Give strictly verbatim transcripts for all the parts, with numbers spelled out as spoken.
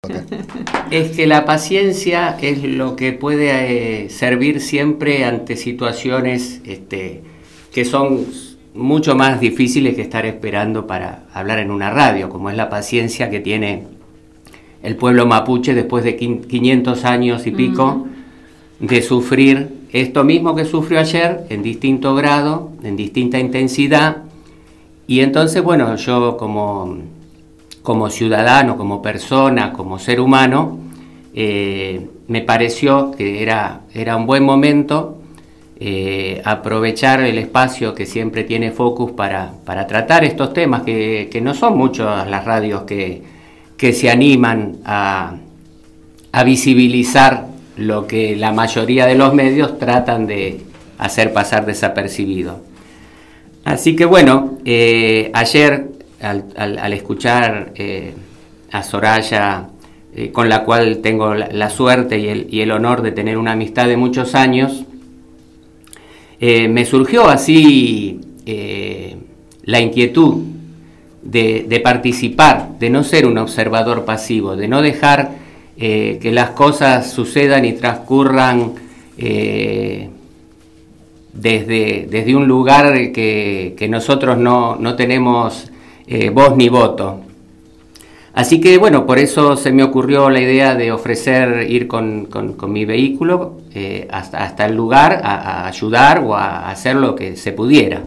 Es que la paciencia es lo que puede eh, servir siempre ante situaciones este, que son mucho más difíciles que estar esperando para hablar en una radio, como es la paciencia que tiene el pueblo mapuche después de quinientos años y pico uh-huh. de sufrir esto mismo que sufrió ayer en distinto grado, en distinta intensidad. Y entonces, bueno, yo como, como ciudadano, como persona, como ser humano, eh, me pareció que era, era un buen momento eh, aprovechar el espacio que siempre tiene Focus para, para tratar estos temas, que, que no son muchas las radios que, que se animan a, a visibilizar lo que la mayoría de los medios tratan de hacer pasar desapercibido. Así que bueno, eh, ayer al, al, al escuchar eh, a Soraya, eh, con la cual tengo la, la suerte y el, y el honor de tener una amistad de muchos años, eh, me surgió así eh, la inquietud de, de participar, de no ser un observador pasivo, de no dejar eh, que las cosas sucedan y transcurran eh, Desde, desde un lugar que, que nosotros no, no tenemos eh, voz ni voto. Así que bueno, por eso se me ocurrió la idea de ofrecer ir con, con, con mi vehículo eh, hasta, hasta el lugar a, a ayudar o a hacer lo que se pudiera.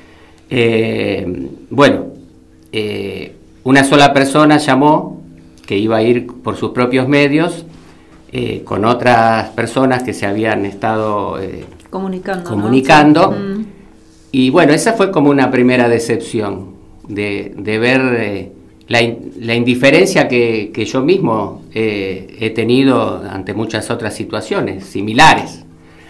Eh, bueno, eh, una sola persona llamó que iba a ir por sus propios medios eh, con otras personas que se habían estado Eh, comunicando, comunicando ¿no? Sí. Y bueno, esa fue como una primera decepción de, de ver eh, la, in, la indiferencia que, que yo mismo eh, he tenido ante muchas otras situaciones similares.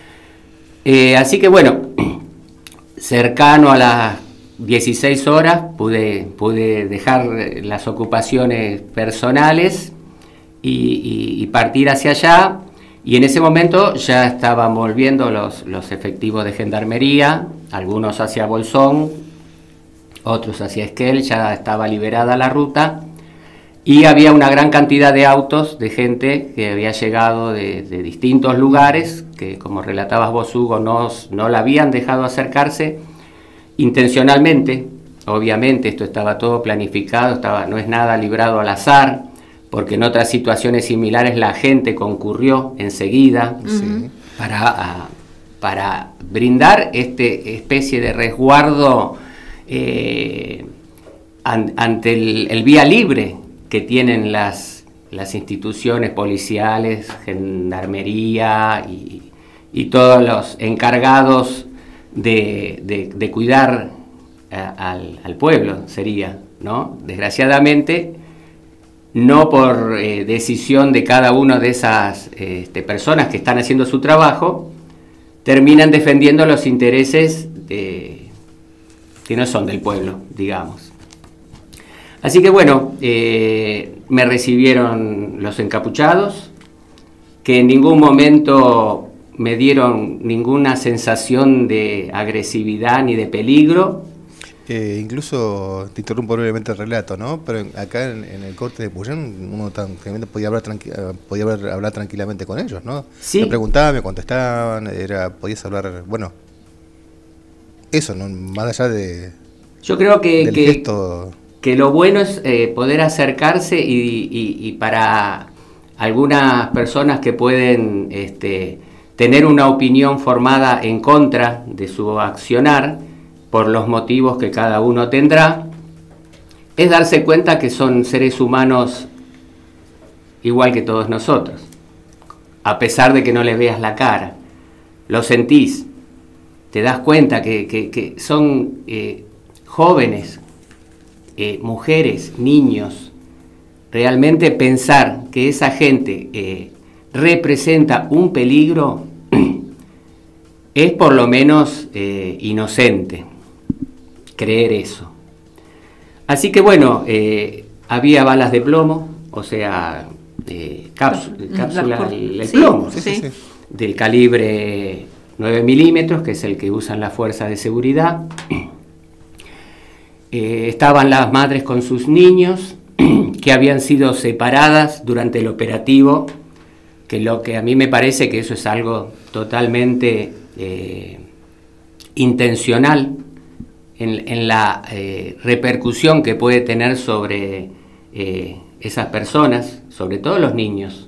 Eh, así que bueno, cercano a las dieciséis horas pude, pude dejar las ocupaciones personales y, y, y partir hacia allá. Y en ese momento ya estaban volviendo los, los efectivos de gendarmería, algunos hacia Bolsón, otros hacia Esquel, ya estaba liberada la ruta, y había una gran cantidad de autos, de gente que había llegado de, de distintos lugares, que como relatabas vos, Hugo, no, no la habían dejado acercarse intencionalmente. Obviamente esto estaba todo planificado, estaba, no es nada librado al azar, porque en otras situaciones similares la gente concurrió enseguida uh-huh. para, a, para brindar este especie de resguardo eh, an, ante el, el vía libre que tienen las, las instituciones policiales, gendarmería y, y todos los encargados de, de, de cuidar a, al, al pueblo, sería, ¿no? Desgraciadamente, no por eh, decisión de cada una de esas este, personas que están haciendo su trabajo, terminan defendiendo los intereses de, que no son del pueblo, digamos. Así que bueno, eh, me recibieron los encapuchados, que en ningún momento me dieron ninguna sensación de agresividad ni de peligro. Eh, incluso te interrumpo brevemente el relato, ¿no? Pero acá en, en el corte de Puyén uno también podía hablar tranqui- podía hablar, hablar tranquilamente con ellos, ¿no? Sí. Me preguntaban, me contestaban, era podías hablar, bueno, eso, ¿no? Más allá de yo creo que del que, gesto... que lo bueno es eh, poder acercarse y, y, y para algunas personas que pueden este, tener una opinión formada en contra de su accionar, por los motivos que cada uno tendrá, es darse cuenta que son seres humanos igual que todos nosotros, a pesar de que no les veas la cara, lo sentís, te das cuenta que, que, que son eh, jóvenes, eh, mujeres, niños. Realmente pensar que esa gente eh, representa un peligro es por lo menos eh, inocente creer eso. Así que bueno, eh, había balas de plomo, o sea, eh, cápsula, cápsula el, el plomo, sí, sí, sí. del calibre nueve milímetros, que es el que usan las fuerzas de seguridad. Eh, estaban las madres con sus niños, que habían sido separadas durante el operativo, que lo que a mí me parece que eso es algo totalmente eh, intencional en, en la eh, repercusión que puede tener sobre eh, esas personas, sobre todo los niños.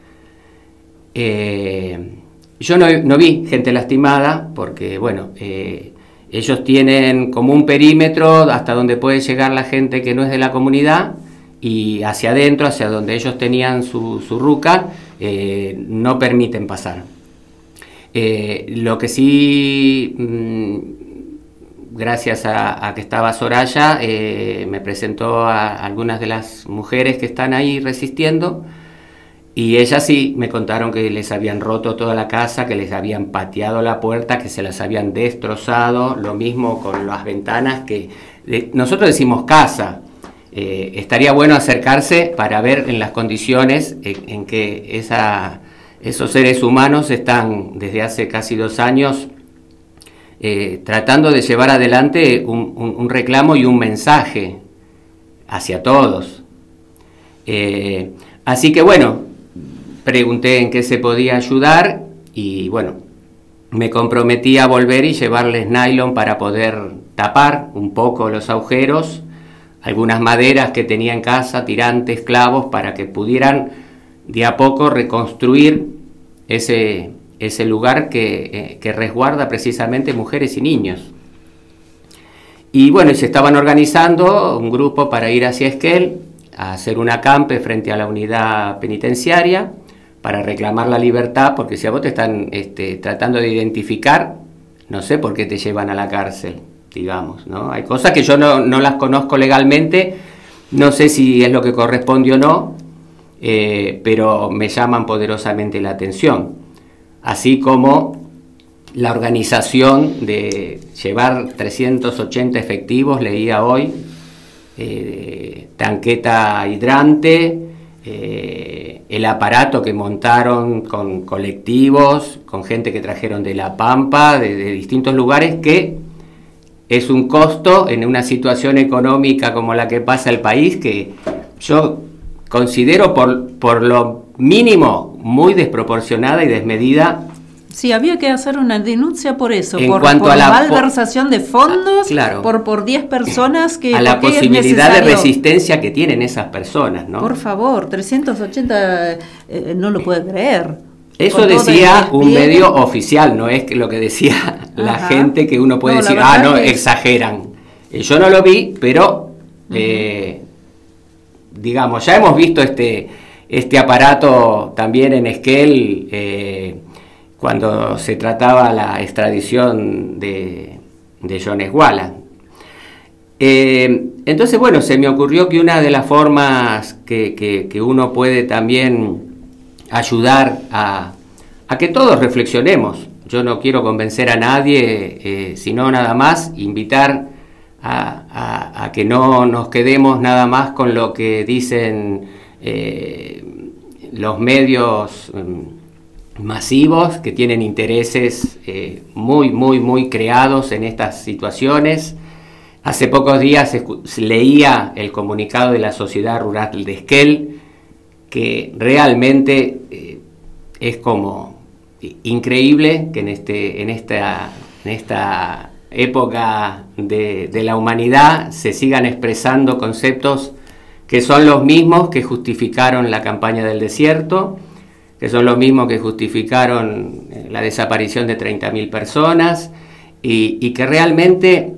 Eh, yo no, no vi gente lastimada porque, bueno, eh, ellos tienen como un perímetro hasta donde puede llegar la gente que no es de la comunidad, y hacia adentro, hacia donde ellos tenían su, su ruca, eh, no permiten pasar. Eh, lo que sí, mmm, gracias a, a que estaba Soraya, eh, me presentó a algunas de las mujeres que están ahí resistiendo, y ellas sí me contaron que les habían roto toda la casa, que les habían pateado la puerta, que se las habían destrozado, lo mismo con las ventanas, que de, nosotros decimos casa. Eh, estaría bueno acercarse para ver en las condiciones en, en que esa, esos seres humanos están desde hace casi dos años eh, tratando de llevar adelante un, un, un reclamo y un mensaje hacia todos. Eh, así que bueno, pregunté en qué se podía ayudar y bueno, me comprometí a volver y llevarles nylon para poder tapar un poco los agujeros, algunas maderas que tenía en casa, tirantes, clavos, para que pudieran de a poco reconstruir ese, ese lugar que, eh, que resguarda precisamente mujeres y niños. Y bueno, se estaban organizando un grupo para ir hacia Esquel, a hacer un acampe frente a la unidad penitenciaria, para reclamar la libertad, porque si a vos te están este, tratando de identificar, no sé por qué te llevan a la cárcel, digamos, ¿no? Hay cosas que yo no, no las conozco legalmente, no sé si es lo que corresponde o no, eh, pero me llaman poderosamente la atención. Así como la organización de llevar trescientos ochenta efectivos, leía hoy, eh, tanqueta hidrante, eh, el aparato que montaron con colectivos, con gente que trajeron de La Pampa, de, de distintos lugares, que es un costo en una situación económica como la que pasa el país, que yo considero por, por lo mínimo muy desproporcionada y desmedida. Sí, había que hacer una denuncia por eso, en por, cuanto por a la malversación de fondos, ah, claro, por por diez personas que... a la posibilidad de resistencia que tienen esas personas, ¿no? Por favor, trescientos ochenta, eh, no lo puede creer. Eso decía un medio oficial, no es lo que decía la Ajá. gente, que uno puede no, decir, ah, no, es... exageran. Eh, yo no lo vi, pero, uh-huh. eh, digamos, ya hemos visto este, este aparato también en Esquel, eh, cuando se trataba la extradición de, de Jones Wallace. Eh, entonces, bueno, se me ocurrió que una de las formas que, que, que uno puede también ayudar a, a que todos reflexionemos. Yo no quiero convencer a nadie, eh, sino nada más invitar a, a, a que no nos quedemos nada más con lo que dicen eh, los medios eh, masivos, que tienen intereses eh, muy, muy, muy creados en estas situaciones. Hace pocos días leía el comunicado de la Sociedad Rural de Esquel, que realmente eh, es como increíble que en, este, en, esta, en esta época de, de la humanidad se sigan expresando conceptos que son los mismos que justificaron la campaña del desierto, que son los mismos que justificaron la desaparición de treinta mil personas, y, y que realmente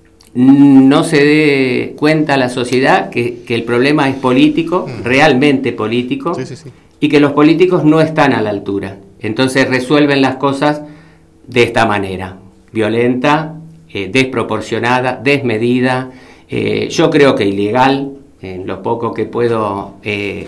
no se dé cuenta la sociedad que, que el problema es político, mm. realmente político, sí, sí, sí. y que los políticos no están a la altura. Entonces resuelven las cosas de esta manera, violenta, eh, desproporcionada, desmedida, eh, yo creo que ilegal, en lo poco que puedo eh,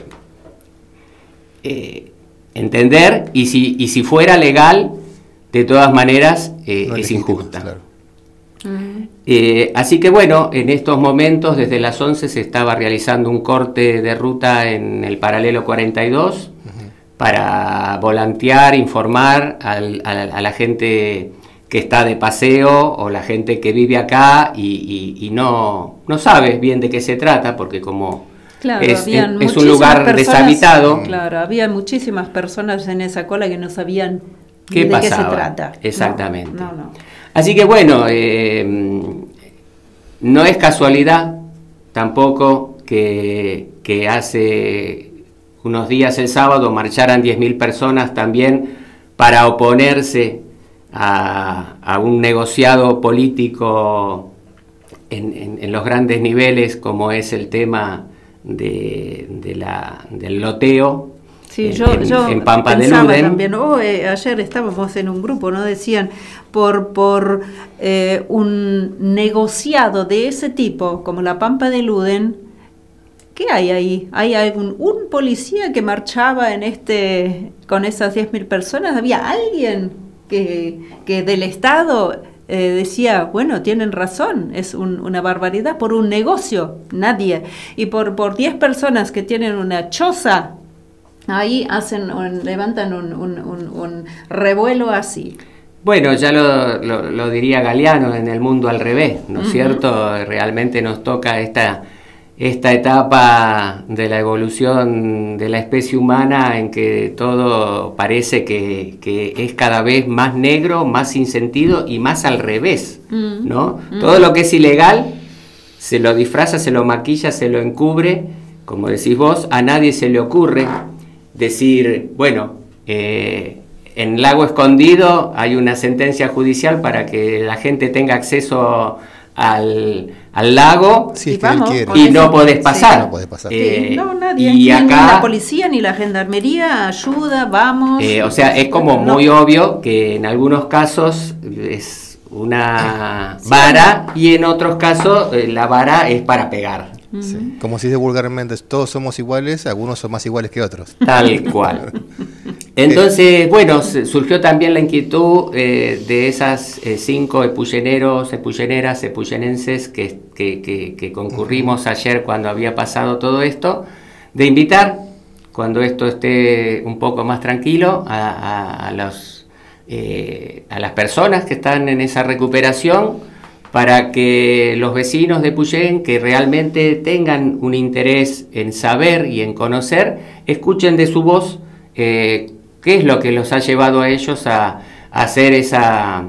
eh, entender, y si, y si fuera legal, de todas maneras eh, no es injusta. Claro. Uh-huh. Eh, así que bueno, en estos momentos desde las once se estaba realizando un corte de ruta en el paralelo cuarenta y dos uh-huh. para volantear, informar al, a, a la gente que está de paseo o la gente que vive acá y, y, y no, no sabe bien de qué se trata, porque como Claro, es, es, habían es un lugar personas, deshabitado. Claro, había muchísimas personas en esa cola que no sabían ¿Qué de pasaba? qué se trata. Exactamente. No, no, no. Así que bueno, eh, no es casualidad tampoco que, que hace unos días el sábado marcharan diez mil personas también para oponerse a, a un negociado político en, en, en los grandes niveles, como es el tema de, de la, del loteo. Sí, en, yo, en, yo en Pampa de pensaba Ludem. también, oh, eh, ayer estábamos en un grupo, ¿no? Decían, por, por eh, un negociado de ese tipo, como la Pampa de Ludem, ¿qué hay ahí? ¿Hay algún un policía que marchaba en este con esas diez mil personas? ¿Había alguien que, que del Estado eh, decía, bueno, tienen razón, es un, una barbaridad, por un negocio? Nadie. Y por, por diez personas que tienen una choza, ahí hacen un, levantan un, un, un, un revuelo así. Bueno, ya lo, lo, lo diría Galeano, en el mundo al revés, ¿no es uh-huh. cierto? Realmente nos toca esta, esta etapa de la evolución de la especie humana en que todo parece que, que es cada vez más negro, más sin sentido y más al revés, uh-huh. ¿no? Uh-huh. Todo lo que es ilegal se lo disfraza, se lo maquilla, se lo encubre, como decís vos, a nadie se le ocurre decir, bueno, eh, en Lago Escondido hay una sentencia judicial para que la gente tenga acceso al, al lago sí, y, que vamos, y no podés pasar. Sí, no podés pasar. Eh, sí, no, nadie, y acá, ni la policía ni la gendarmería ayuda, vamos. Eh, o sea, es como no. muy obvio que en algunos casos es una sí. vara y en otros casos eh, la vara es para pegar. Sí. Como se dice vulgarmente, todos somos iguales, algunos son más iguales que otros. Tal cual. Entonces, bueno, surgió también la inquietud eh, de esas eh, cinco epulleneros, epulleneras, epullenenses que, que, que, que concurrimos uh-huh. ayer cuando había pasado todo esto, de invitar, cuando esto esté un poco más tranquilo, a, a, a, los, eh, a las personas que están en esa recuperación, para que los vecinos de Epuyén, que realmente tengan un interés en saber y en conocer, escuchen de su voz eh, qué es lo que los ha llevado a ellos a, a hacer esa,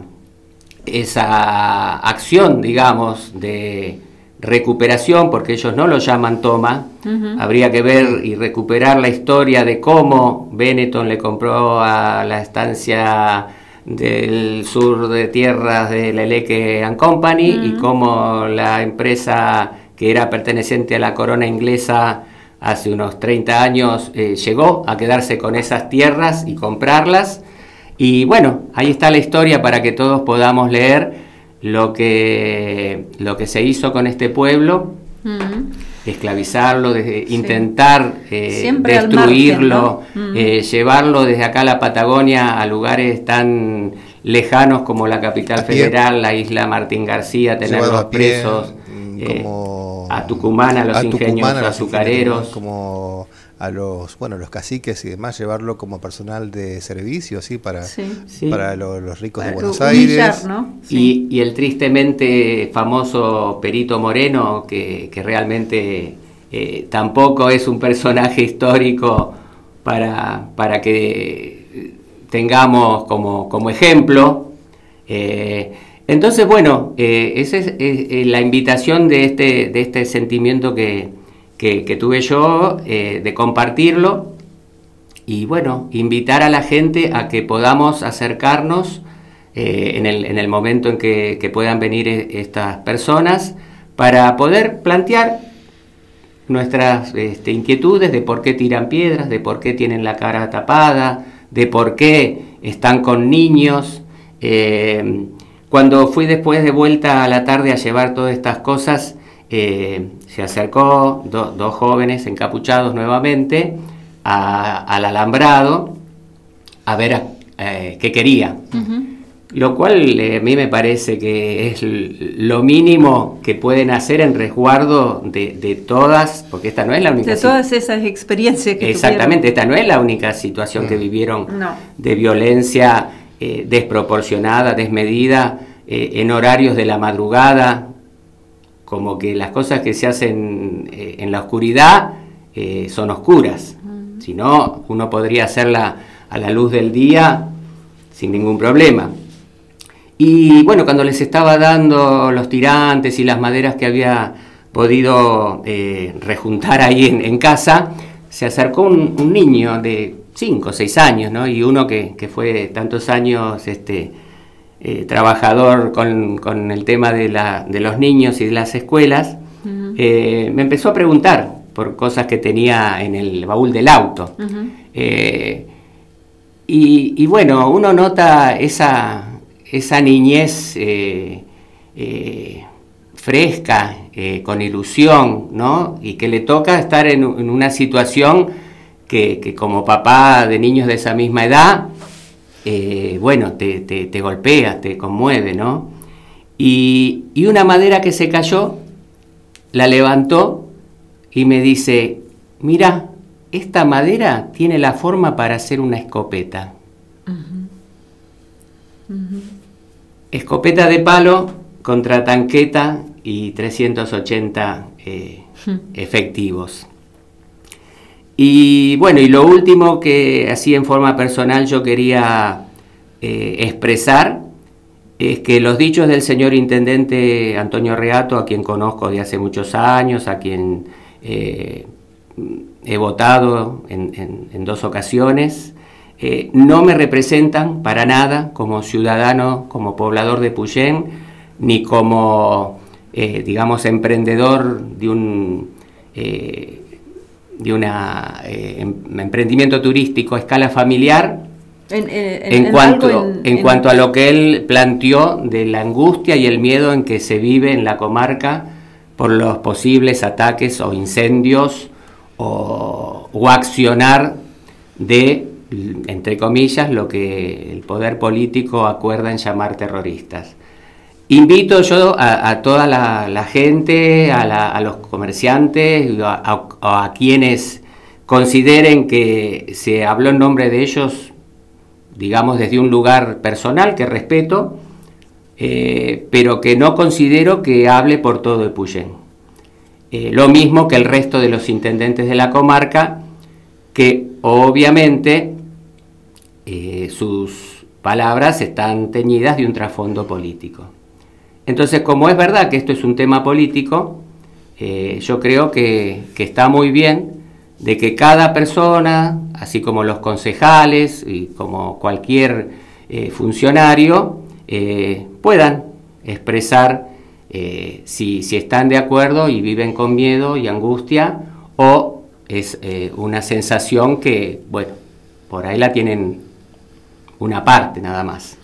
esa acción, digamos, de recuperación, porque ellos no lo llaman toma. Uh-huh. Habría que ver y recuperar la historia de cómo Benetton le compró a la estancia del sur de tierras de Leleque and Company uh-huh. y cómo la empresa que era perteneciente a la corona inglesa hace unos treinta años eh, llegó a quedarse con esas tierras y comprarlas. Y bueno, ahí está la historia para que todos podamos leer lo que, lo que se hizo con este pueblo, uh-huh. esclavizarlo, de, sí. intentar eh, destruirlo, margen, ¿no? eh, llevarlo desde acá a la Patagonia a lugares tan lejanos como la capital a federal, pie. La isla Martín García, tenerlos presos, como, eh, a Tucumán, a los a ingenios Tucumán, a azucareros. Como a los bueno los caciques y demás, llevarlo como personal de servicio, ¿sí? para, sí. para lo, los ricos para de Buenos humillar, Aires. ¿no? Sí. Y, y el tristemente famoso Perito Moreno, que, que realmente eh, tampoco es un personaje histórico para, para que tengamos como, como ejemplo. Eh, entonces, bueno, eh, esa es, es, es la invitación de este, de este sentimiento que Que, que tuve yo, eh, de compartirlo y bueno, invitar a la gente a que podamos acercarnos eh, en, el, en el momento en que, que puedan venir estas personas para poder plantear nuestras este, inquietudes de por qué tiran piedras, de por qué tienen la cara tapada, de por qué están con niños. Eh, cuando fui después de vuelta a la tarde a llevar todas estas cosas, Eh, se acercó do, dos jóvenes encapuchados nuevamente a, al alambrado a ver a, eh, qué quería. Uh-huh. Lo cual eh, a mí me parece que es lo mínimo que pueden hacer en resguardo de, de todas, porque esta no es la única de todas esas experiencias que exactamente, tuvieron. Esta no es la única situación uh-huh. que vivieron no. de violencia eh, desproporcionada, desmedida, eh, en horarios de la madrugada, como que las cosas que se hacen eh, en la oscuridad eh, son oscuras. Uh-huh. Si no, uno podría hacerla a la luz del día sin ningún problema. Y bueno, cuando les estaba dando los tirantes y las maderas que había podido eh, rejuntar ahí en, en casa, se acercó un, un niño de cinco o seis años, ¿no? Y uno que, que fue tantos años este, eh, trabajador con, con el tema de, la, de los niños y de las escuelas, uh-huh. eh, me empezó a preguntar por cosas que tenía en el baúl del auto. Uh-huh. eh, y, y bueno, uno nota esa, esa niñez eh, eh, fresca, eh, con ilusión, ¿no? Y que le toca estar en, en una situación que, que como papá de niños de esa misma edad, eh, bueno, te, te, te golpea, te conmueve, ¿no? Y, y una madera que se cayó, la levantó y me dice, mira, esta madera tiene la forma para hacer una escopeta. Uh-huh. Uh-huh. Escopeta de palo contra tanqueta y trescientos ochenta eh, uh-huh. efectivos. Y bueno, y lo último que así en forma personal yo quería eh, expresar es que los dichos del señor intendente Antonio Reato, a quien conozco de hace muchos años, a quien eh, he votado en, en, en dos ocasiones, eh, no me representan para nada como ciudadano, como poblador de Puyén, ni como, eh, digamos, emprendedor de un... Eh, de un eh, em, emprendimiento turístico a escala familiar, en, en, en, en, cuanto, en, en cuanto a lo que él planteó de la angustia y el miedo en que se vive en la comarca por los posibles ataques o incendios o, o accionar de, entre comillas, lo que el poder político acuerda en llamar terroristas. Invito yo a, a toda la, la gente, a, la, a los comerciantes, a, a, a quienes consideren que se habló en nombre de ellos, digamos desde un lugar personal que respeto, eh, pero que no considero que hable por todo el Puyén. Eh, lo mismo que el resto de los intendentes de la comarca, que obviamente eh, sus palabras están teñidas de un trasfondo político. Entonces, como es verdad que esto es un tema político, eh, yo creo que, que está muy bien de que cada persona, así como los concejales y como cualquier eh, funcionario, eh, puedan expresar eh, si, si están de acuerdo y viven con miedo y angustia, o es eh, una sensación que, bueno, por ahí la tienen una parte nada más.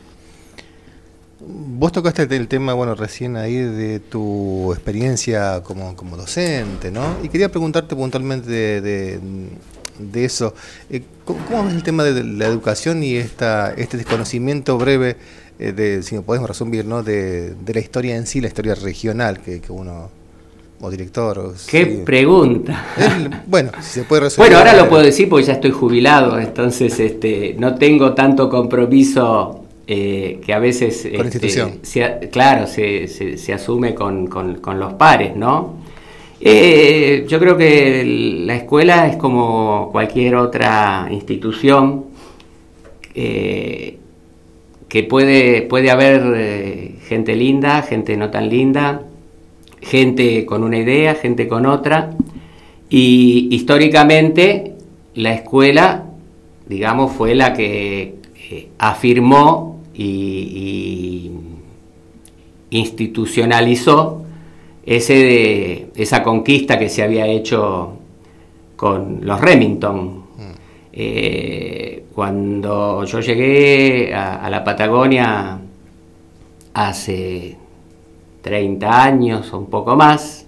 Vos tocaste el tema, bueno, recién ahí de tu experiencia como, como docente, ¿no? Y quería preguntarte puntualmente de, de, de eso. Eh, ¿cómo, ¿Cómo ves el tema de la educación y esta, este desconocimiento breve, eh, de, si me podemos resumir, ¿no? De, de la historia en sí, la historia regional que, que uno, o director... O, ¡Qué sí. pregunta! El, bueno, si se puede resumir... Bueno, ahora lo puedo decir porque ya estoy jubilado, entonces este, no tengo tanto compromiso... Eh, que a veces con este, se, claro se, se, se asume con, con, con los pares, ¿no? Eh, yo creo que la escuela es como cualquier otra institución, eh, que puede, puede haber eh, gente linda, gente no tan linda, gente con una idea, gente con otra, y históricamente la escuela, digamos, fue la que eh, afirmó Y, y institucionalizó ese de, esa conquista que se había hecho con los Remington. Mm. Eh, cuando yo llegué a, a la Patagonia hace treinta años o un poco más,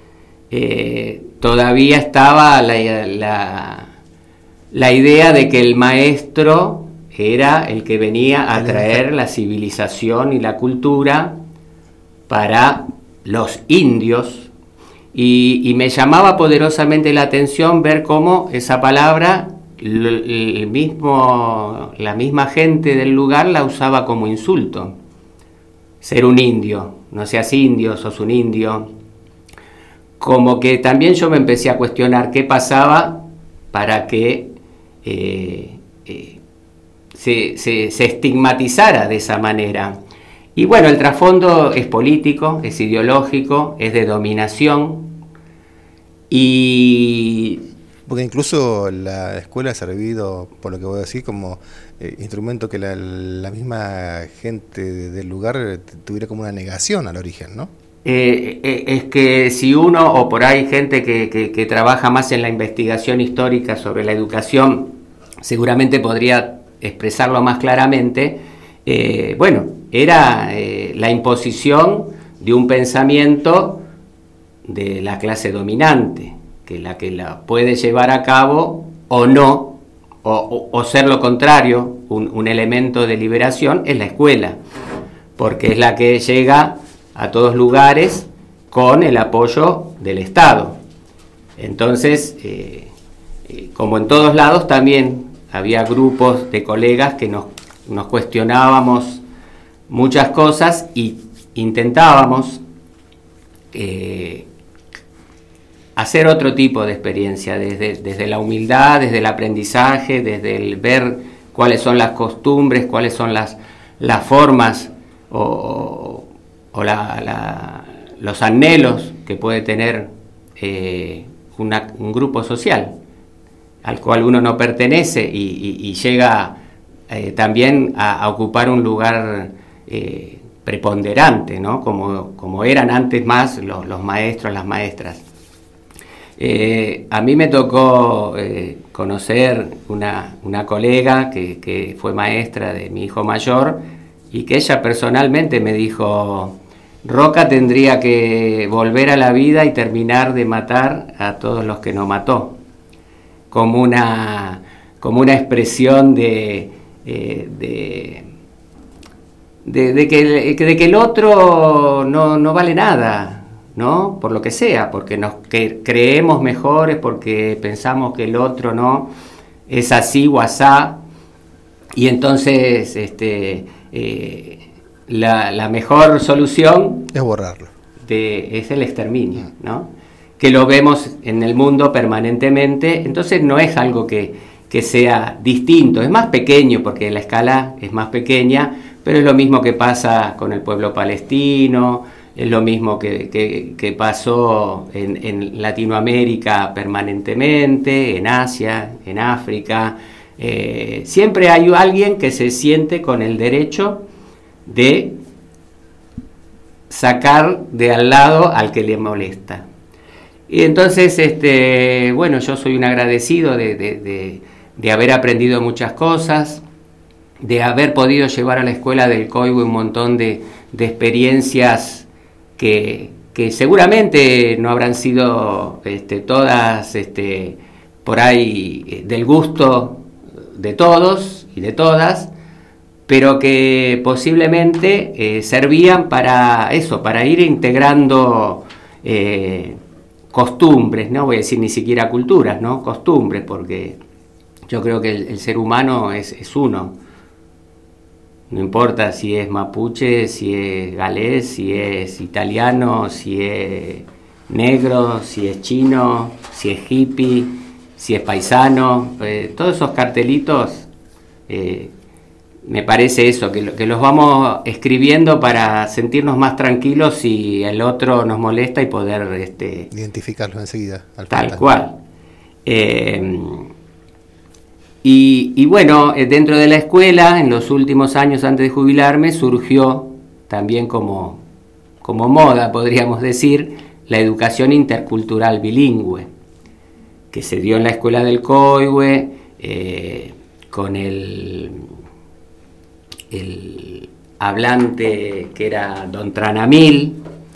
eh, todavía estaba la, la, la idea de que el maestro era el que venía a traer la civilización y la cultura para los indios, y, y me llamaba poderosamente la atención ver cómo esa palabra, el mismo, la misma gente del lugar la usaba como insulto. Ser un indio, no seas indio, sos un indio. como que también yo me empecé a cuestionar qué pasaba para que eh, eh, se, se, se estigmatizara de esa manera. Y bueno, el trasfondo es político, es ideológico, es de dominación. Y porque incluso la escuela ha servido, por lo que voy a decir, como eh, instrumento que la, la misma gente del lugar tuviera como una negación al origen, ¿no? Eh, eh, es que si uno, o por ahí gente que, que, que trabaja más en la investigación histórica sobre la educación, seguramente podría expresarlo más claramente, eh, bueno, era eh, la imposición de un pensamiento de la clase dominante, que la que la puede llevar a cabo o no, o, o, o ser lo contrario, un, un elemento de liberación es la escuela, porque es la que llega a todos lugares con el apoyo del Estado. Entonces, eh, eh, como en todos lados, también había grupos de colegas que nos, nos cuestionábamos muchas cosas y intentábamos eh, hacer otro tipo de experiencia, desde, desde la humildad, desde el aprendizaje, desde el ver cuáles son las costumbres, cuáles son las, las formas o, o la, la, los anhelos que puede tener eh, una, un grupo social al cual uno no pertenece y, y, y llega eh, también a, a ocupar un lugar eh, preponderante, ¿no? Como, como eran antes más los, los maestros, las maestras. Eh, a mí me tocó eh, conocer una, una colega que, que fue maestra de mi hijo mayor y que ella personalmente me dijo: Roca tendría que volver a la vida y terminar de matar a todos los que no mató, como una, como una expresión de, eh, de, de, de, que, de que el otro no, no vale nada, ¿no? Por lo que sea, porque nos que creemos mejores, porque pensamos que el otro no es así o asá, y entonces este, eh, la, la mejor solución es borrarlo. De, es el exterminio, ¿no? Que lo vemos en el mundo permanentemente, entonces no es algo que, que sea distinto, es más pequeño porque la escala es más pequeña, pero es lo mismo que pasa con el pueblo palestino, es lo mismo que, que, que pasó en, en Latinoamérica permanentemente, en Asia, en África. Eh, siempre hay alguien que se siente con el derecho de sacar de al lado al que le molesta. Y entonces, este, bueno, yo soy un agradecido de, de, de, de haber aprendido muchas cosas, de haber podido llevar a la escuela del Coihue un montón de, de experiencias que, que seguramente no habrán sido este, todas este, por ahí del gusto de todos y de todas, pero que posiblemente eh, servían para eso, para ir integrando eh, costumbres, no voy a decir ni siquiera culturas, ¿no? Costumbres, porque yo creo que el, el ser humano es, es uno. No importa si es mapuche, si es galés, si es italiano, si es negro, si es chino, si es hippie, si es paisano, eh, todos esos cartelitos, eh, me parece eso, que, lo, que los vamos escribiendo para sentirnos más tranquilos si el otro nos molesta y poder este, identificarlos enseguida. Al tal fantasma. cual. Eh, y, y bueno, dentro de la escuela, en los últimos años antes de jubilarme, surgió también como, como moda, podríamos decir, la educación intercultural bilingüe, que se dio en la escuela del Coihue, eh, con el... el hablante que era don Tranamil,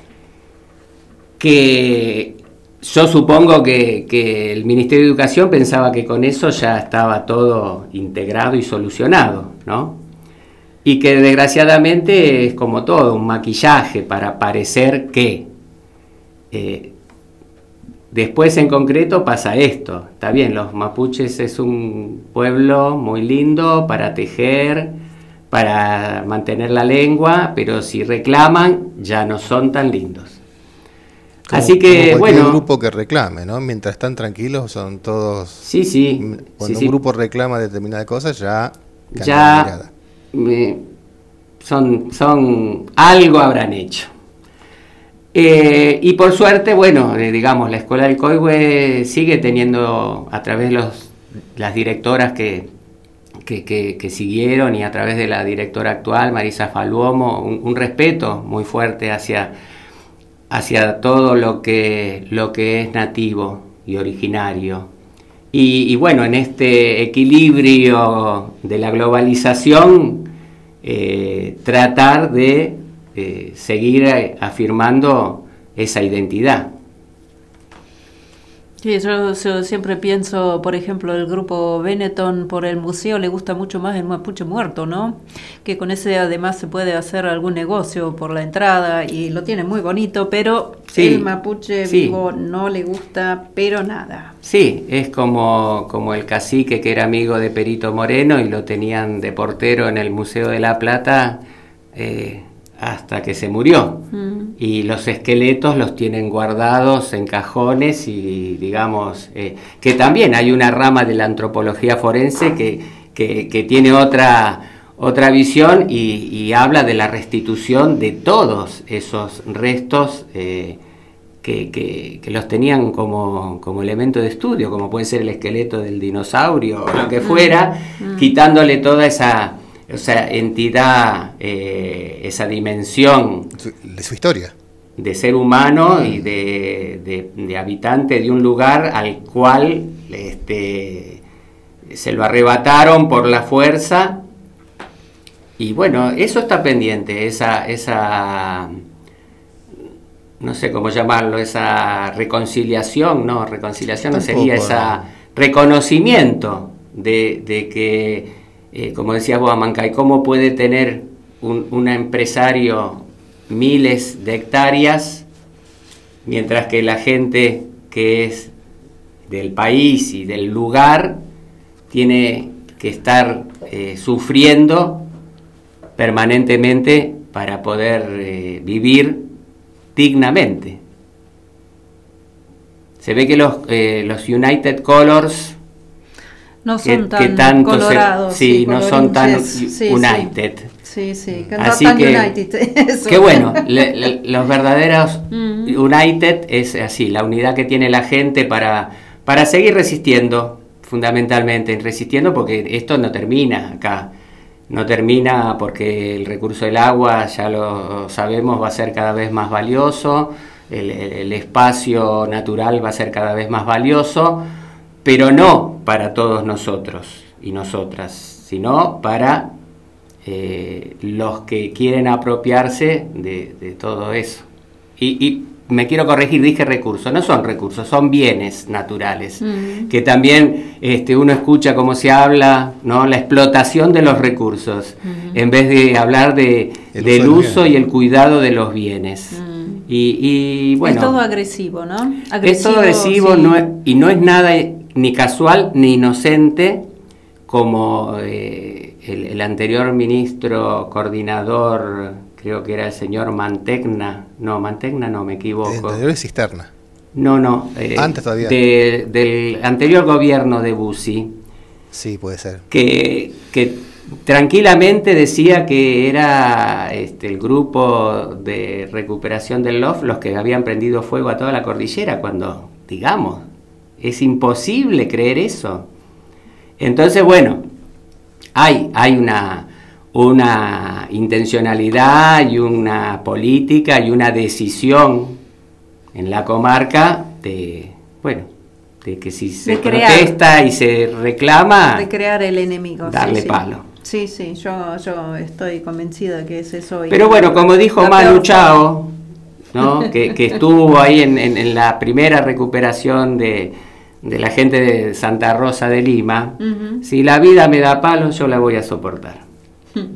que yo supongo que, que el Ministerio de Educación pensaba que con eso ya estaba todo integrado y solucionado, ¿no? Y que desgraciadamente es como todo, un maquillaje para parecer que... Eh, después en concreto pasa esto, está bien, los mapuches es un pueblo muy lindo para tejer, para mantener la lengua, pero si reclaman ya no son tan lindos. Como, Así que, como cualquier bueno, grupo que reclame, ¿no? Mientras están tranquilos son todos... Sí, sí. Cuando sí, un sí. grupo reclama determinadas cosas ya... cambia la Ya mirada. me- son, son... algo habrán hecho. Eh, y por suerte, bueno, eh, digamos, la Escuela del Coihue sigue teniendo, a través de los, las directoras que, que, que, que siguieron y a través de la directora actual, Marisa Faluomo, un, un respeto muy fuerte hacia... hacia todo lo que, lo que es nativo y originario. Y, y bueno, en este equilibrio de la globalización, eh, tratar de eh, seguir afirmando esa identidad. Sí, yo, yo siempre pienso, por ejemplo, el grupo Benetton por el museo le gusta mucho más el mapuche muerto, ¿no? Que con ese además se puede hacer algún negocio por la entrada y lo tiene muy bonito, pero Sí, el mapuche sí. vivo no le gusta, pero nada. Sí, es como, como el cacique que era amigo de Perito Moreno y lo tenían de portero en el Museo de la Plata eh, hasta que se murió. Mm. Y los esqueletos los tienen guardados en cajones y digamos eh, que también hay una rama de la antropología forense que, que, que tiene otra, otra visión y, y habla de la restitución de todos esos restos eh, que, que, que los tenían como, como elemento de estudio, como puede ser el esqueleto del dinosaurio o lo que fuera, Mm. quitándole toda esa... O sea, entidad, eh, esa dimensión Su- de su historia. de ser humano y de, de, de habitante de un lugar al cual este, se lo arrebataron por la fuerza. Y bueno, eso está pendiente, esa, esa no sé cómo llamarlo, esa reconciliación, no, reconciliación no Tampoco, sería, esa reconocimiento de, de que... Eh, como decías vos, Amancay, ¿cómo puede tener un, un empresario miles de hectáreas mientras que la gente que es del país y del lugar tiene que estar eh, sufriendo permanentemente para poder eh, vivir dignamente? Se ve que los, eh, los United Colors No son que, tan que tanto se- colorados. sí, y no son tan colorinches. Sí, united. Sí, sí, que no Así tan que, united. Eso. que bueno, le- le- los verdaderos Mm. united es así, la unidad que tiene la gente para, para seguir resistiendo, fundamentalmente, resistiendo porque esto no termina acá. No termina porque el recurso del agua, ya lo sabemos, va a ser cada vez más valioso, el, el- el espacio natural va a ser cada vez más valioso, pero no para todos nosotros y nosotras, sino para eh, los que quieren apropiarse de, de todo eso. Y, y me quiero corregir, dije recursos, no son recursos, son bienes naturales, Mm. que también este, uno escucha cómo se habla, ¿no? La explotación de los recursos, Mm. en vez de hablar de, El del uso de los uso bienes. y el cuidado de los bienes. Mm. Y, y bueno, es todo agresivo, ¿no? es todo agresivo sí. no es- y no es nada ni casual ni inocente como eh, el, el anterior ministro coordinador, creo que era el señor Mantegna, no, Mantegna no, me El equivoco. anterior es cisterna. No, no, eh, Antes todavía. de- del anterior gobierno de Bussi, Sí, puede ser. que, que tranquilamente decía que era este, el grupo de recuperación del L O F los que habían prendido fuego a toda la cordillera, cuando, digamos, es imposible creer eso. Entonces, bueno, hay, hay una, una intencionalidad y una política y una decisión en la comarca de, bueno, de que si se De crear. protesta y se reclama, De crear el enemigo. darle sí, sí. palo. Sí, sí, yo, yo estoy convencida que es eso. y- Pero bueno, como dijo la Manu peor Chao, ¿no? que, que estuvo ahí en, en- en la primera recuperación de, de la gente de Santa Rosa de Lima, Ujú. si la vida me da palo, yo la voy a soportar.